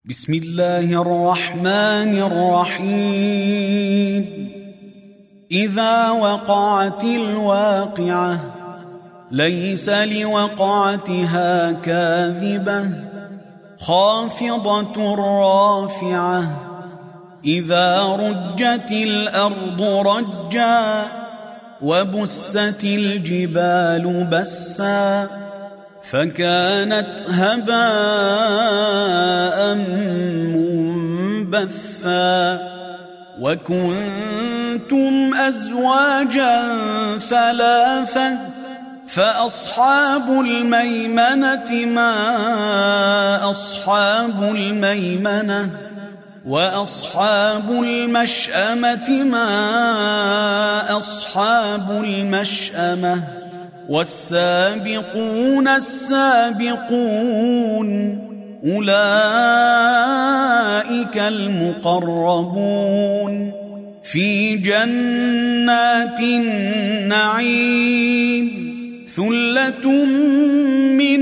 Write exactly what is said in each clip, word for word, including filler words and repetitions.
بسم الله الرحمن الرحيم. إذا وقعت الواقعة ليس لوقعتها كاذبة خافضة رافعة. إذا رجت الأرض رجا وبست الجبال بسا فكانت هباء منبثا وكنتم أزواجا ثلاثا فأصحاب الميمنة ما أصحاب الميمنة وأصحاب المشأمة ما أصحاب المشأمة والسابقون السابقون أولئك المقربون في جنات النعيم ثلة من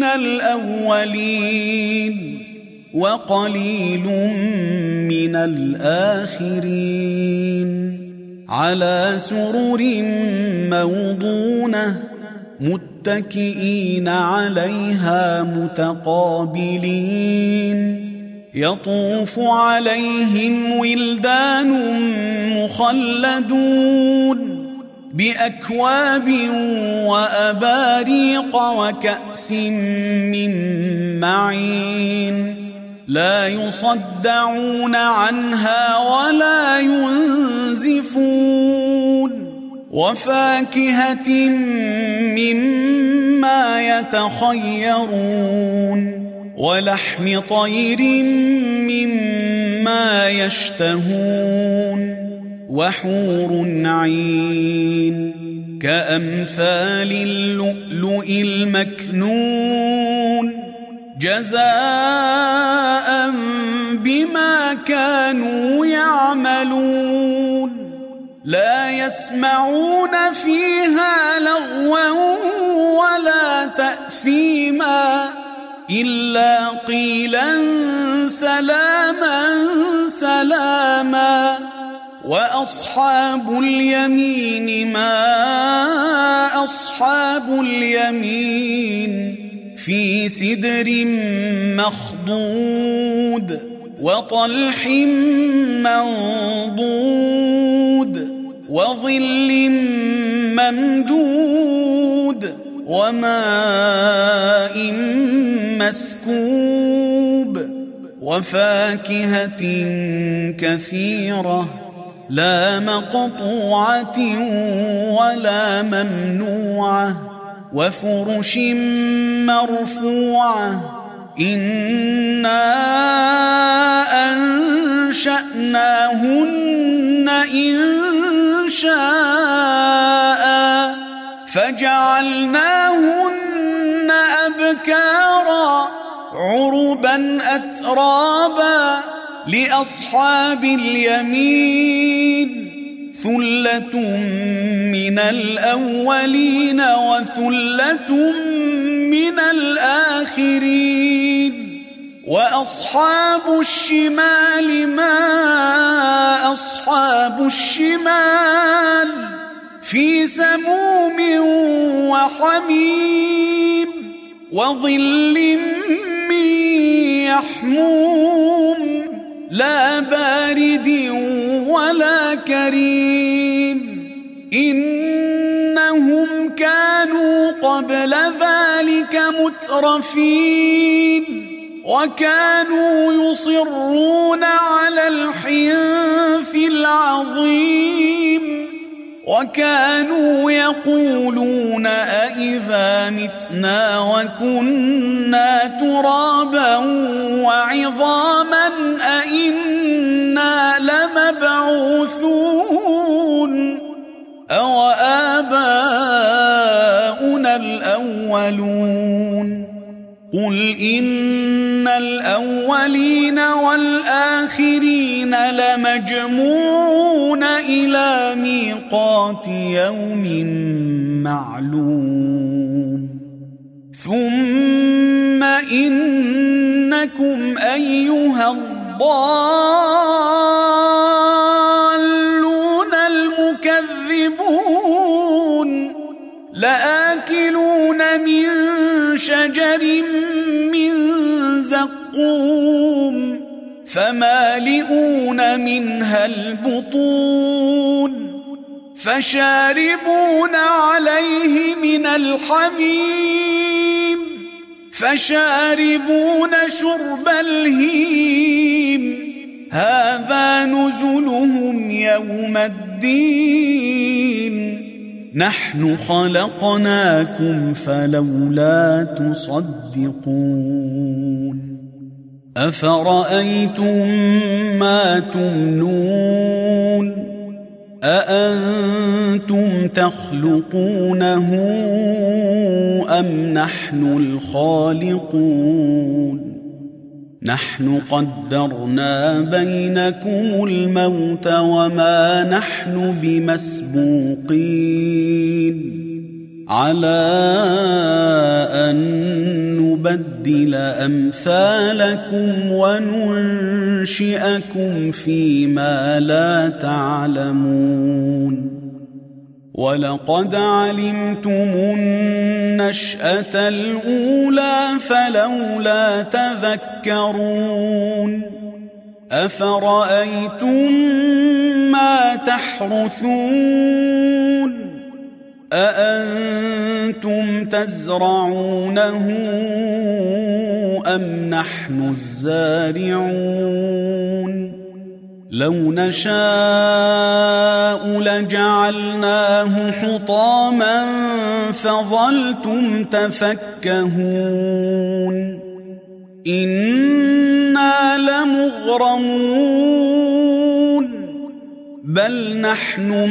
الأولين وقليل من الآخرين على سرر موضونة متكئين عليها متقابلين يطوف عليهم ولدان مخلدون بأكواب وأباريق وكأس من معين لا يصدعون عنها ولا ينزفون وفاكهة مما يتخيرون ولحم طير مما يشتهون وحور عين كأمثال اللؤلؤ المكنون جزاء بما كانوا يعملون لا يسمعون فيها لغوا ولا تأثيما إلا قيلا سلاما سلاما وأصحاب اليمين ما أصحاب اليمين في سدر مخضود وطلح منضود وظل ممدود وماء مسكوب وفاكهة كثيرة لا مقطوعة ولا ممنوعة وفرش مرفوعة إنا أنشأناهن إن شاء فجعلناهن أبكارا عربا أترابا لأصحاب اليمين ثلة من الأولين وثلة من الآخرين وأصحاب الشمال ما أصحاب الشمال في سموم وحميم وظل من يحموم لا بارد ولا كريم إنهم كانوا قبل ذلك مترفين وكانوا يصرون على الحنث العظيم وكانوا يقولون أئذا متنا وكنا ترابا وعظاما أئنا لمبعوثون أو آباؤنا الأولون قل إن الأولين والآخرين لمجموعون إلى ميقات يوم معلوم ثم إنكم أيها الضالون المكذبون لآكلون من شجر من زقوم فمالئون منها البطون فشاربون عليه من الحميم فشاربون شرب الهيم هذا نزلهم يوم الدين نحن خلقناكم فلولا تصدقون أفرأيتم ما تمنون أأنتم تخلقونه أم نحن الخالقون نحن قدرنا بينكم الموت وما نحن بمسبوقين على أن نبدل أمثالكم وننشئكم فيما لا تعلمون ولقد علمتم النشأة الأولى فلولا تذكرون أفرأيتم ما تحرثون أأنتم تزرعونه أم نحن الزارعون لو نشاء لجعلناه حطاما فظلتم تفكهون إنا لمغرمون بل نحن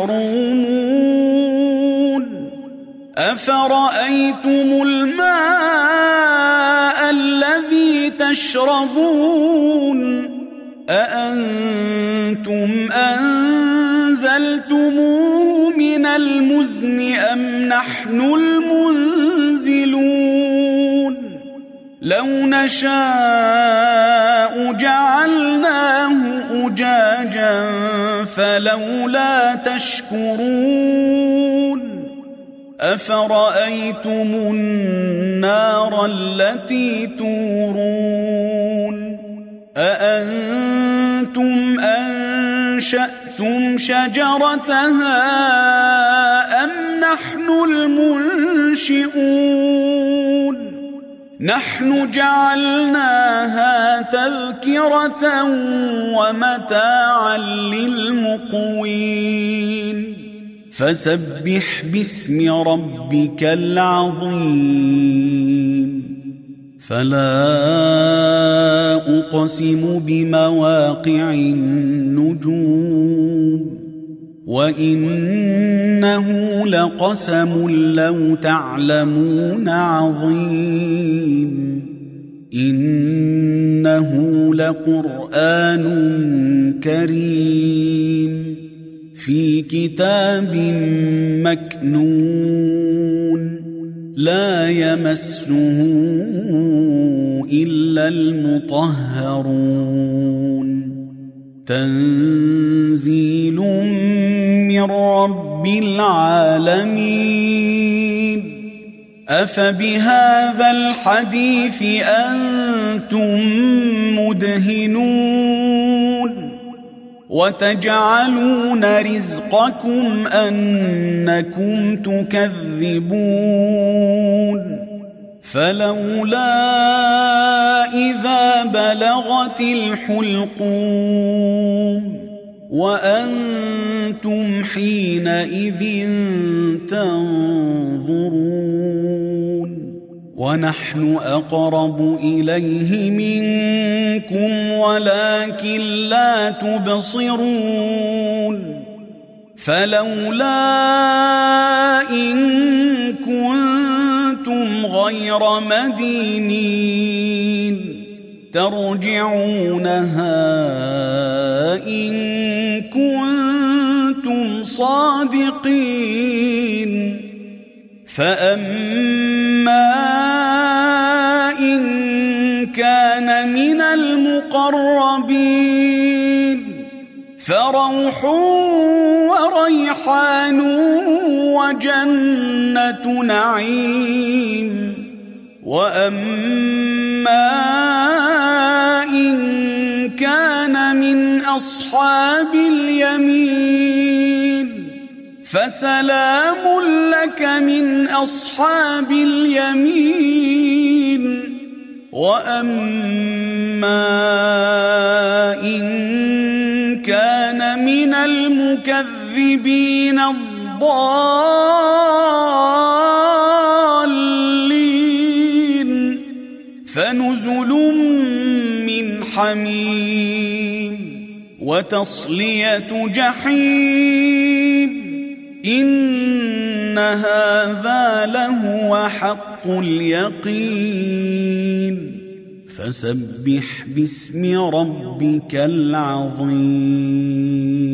محرومون أفرأيتم الماء الذي تشربون أأنتم أنزلتموه من المزن أم نحن المنزلون لو نشاء جعلناه أجاجا فلولا تشكرون أفرأيتم النار التي تورون أأنتم أنشأتم شجرتها أم نحن المنشئون نحن جعلناها تذكرة ومتاعا للمقوين فسبح باسم ربك العظيم فلا أقسم بمواقع النجوم وإنه لقسم لو تعلمون عظيم إنه لقرآن كريم في كتاب مكنون لا يمسه إلا المطهرون تنزيل من رب العالمين أفبهذا الحديث أنتم مدهنون وتجعلون رزقكم أنكم تكذبون فلولا إذا بلغت الحلقوم وأنتم حينئذ تنظرون ونحن أقرب إليه منكم ولكن لا تبصرون فلولا إن كنتم غير مدينين ترجعونها إن كنتم صادقين فأما إن كان من المقربين المقربين فروح وريحان وجنة نعيم وأما إن كان من أصحاب اليمين فسلام لك من أصحاب اليمين وأما إن كان من المكذبين الضالين فنزل من حميم وتصلية جحيم إن هذا لهو حق اليقين فسبح باسم ربك العظيم.